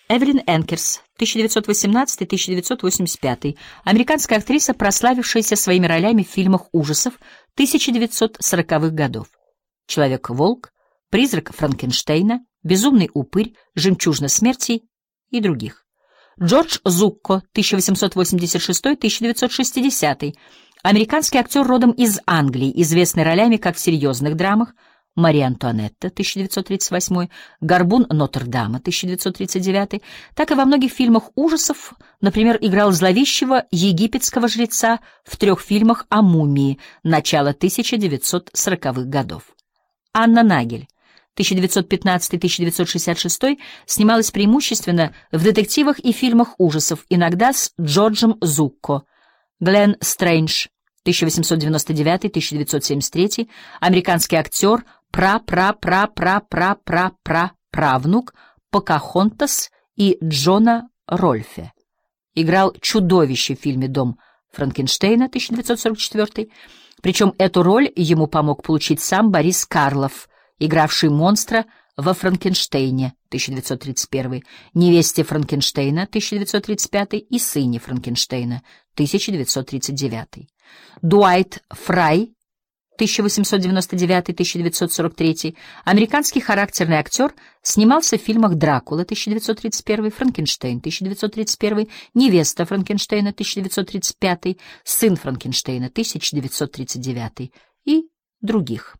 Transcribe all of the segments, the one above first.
Эвелин Энкерс, 1918-1985, американская актриса, прославившаяся своими ролями в фильмах ужасов 1940-х годов. «Человек-волк», «Призрак Франкенштейна», «Безумный упырь», «Жемчужина смерти» и других. Джордж Зукко, 1886-1960, американский актер родом из Англии, известный ролями как в серьезных драмах «Мария Антуанетта» 1938, «Горбун Нотр-Дама» 1939, так и во многих фильмах ужасов, например, играл зловещего египетского жреца в 3 фильмах о мумии начала 1940-х годов. Анна Нагель, 1915-1966, снималась преимущественно в детективах и фильмах ужасов, иногда с Джорджем Зукко. Глен Стрэндж, 1899-1973, американский актер, правнук Покахонтас и Джона Рольфе. Играл чудовище в фильме «Дом Франкенштейна» 1944, причем эту роль ему помог получить сам Борис Карлов, игравший монстра во «Франкенштейне» 1931, «Невесте Франкенштейна» 1935 и «Сыне Франкенштейна» 1939. Дуайт Фрай, 1899-1943, американский характерный актер, снимался в фильмах «Дракула» 1931, «Франкенштейн» 1931, «Невеста Франкенштейна» 1935, «Сын Франкенштейна» 1939 и других.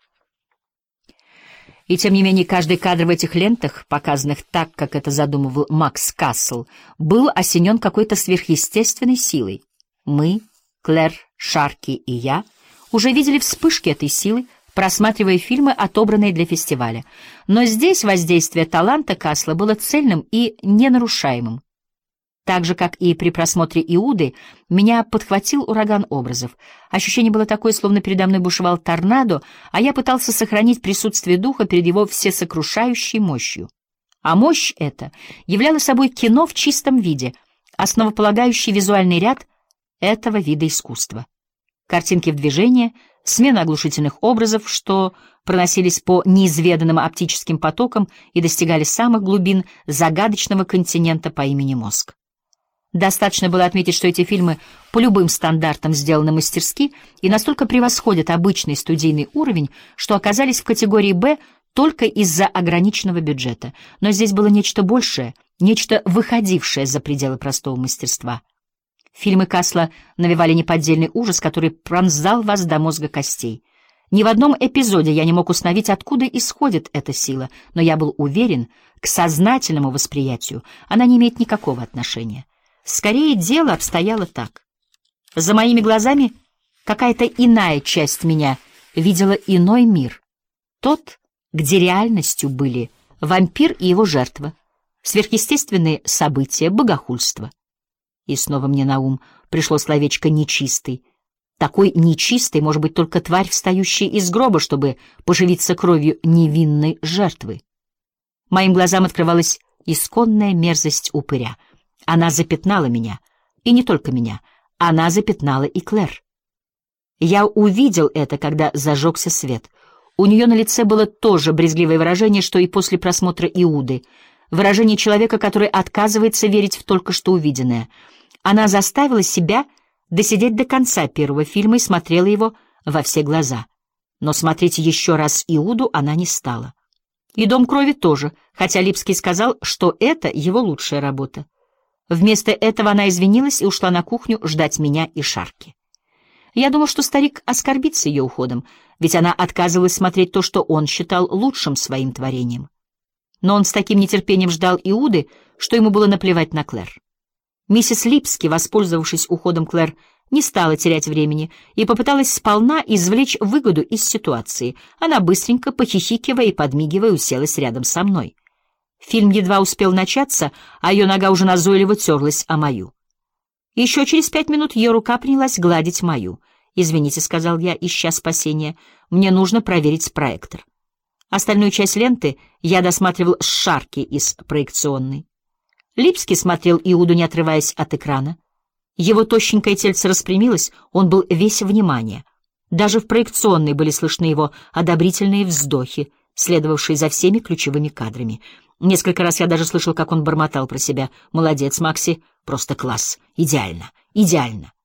И тем не менее каждый кадр в этих лентах, показанных так, как это задумывал Макс Кассел, был осенен какой-то сверхъестественной силой. Мы, Клэр, Шарки и я, уже видели вспышки этой силы, просматривая фильмы, отобранные для фестиваля. Но здесь воздействие таланта Кассела было цельным и ненарушаемым. Так же, как и при просмотре «Иуды», меня подхватил ураган образов. Ощущение было такое, словно передо мной бушевал торнадо, а я пытался сохранить присутствие духа перед его всесокрушающей мощью. А мощь эта являла собой кино в чистом виде, основополагающий визуальный ряд этого вида искусства. Картинки в движении, смена оглушительных образов, что проносились по неизведанным оптическим потокам и достигали самых глубин загадочного континента по имени мозг. Достаточно было отметить, что эти фильмы по любым стандартам сделаны мастерски и настолько превосходят обычный студийный уровень, что оказались в категории «Б» только из-за ограниченного бюджета. Но здесь было нечто большее, нечто выходившее за пределы простого мастерства. Фильмы Кассела навевали неподдельный ужас, который пронзал вас до мозга костей. Ни в одном эпизоде я не мог установить, откуда исходит эта сила, но я был уверен, к сознательному восприятию она не имеет никакого отношения. Скорее, дело обстояло так. За моими глазами какая-то иная часть меня видела иной мир. Тот, где реальностью были вампир и его жертва, сверхъестественные события, богохульство. И снова мне на ум пришло словечко «нечистый». Такой нечистой может быть только тварь, встающая из гроба, чтобы поживиться кровью невинной жертвы. Моим глазам открывалась исконная мерзость упыря. Она запятнала меня, и не только меня, она запятнала и Клэр. Я увидел это, когда зажегся свет. У нее на лице было то же брезгливое выражение, что и после просмотра «Иуды», выражение человека, который отказывается верить в только что увиденное. Она заставила себя досидеть до конца первого фильма и смотрела его во все глаза. Но смотреть еще раз «Иуду» она не стала. И «Дом крови» тоже, хотя Липский сказал, что это его лучшая работа. Вместо этого она извинилась и ушла на кухню ждать меня и Шарки. Я думал, что старик оскорбится ее уходом, ведь она отказывалась смотреть то, что он считал лучшим своим творением. Но он с таким нетерпением ждал «Иуды», что ему было наплевать на Клэр. Миссис Липский, воспользовавшись уходом Клэр, не стала терять времени и попыталась сполна извлечь выгоду из ситуации. Она быстренько, похихикивая и подмигивая, уселась рядом со мной. Фильм едва успел начаться, а ее нога уже назойливо терлась о мою. Еще через 5 минут ее рука принялась гладить мою. «Извините», — сказал я, ища спасения, — «мне нужно проверить проектор». Остальную часть ленты я досматривал с Шарки из проекционной. Липский смотрел «Иуду», не отрываясь от экрана. Его тощенькое тельце распрямилось, он был весь внимание. Даже в проекционной были слышны его одобрительные вздохи, следовавшие за всеми ключевыми кадрами. Несколько раз я даже слышал, как он бормотал про себя. «Молодец, Макси, просто класс, идеально, идеально».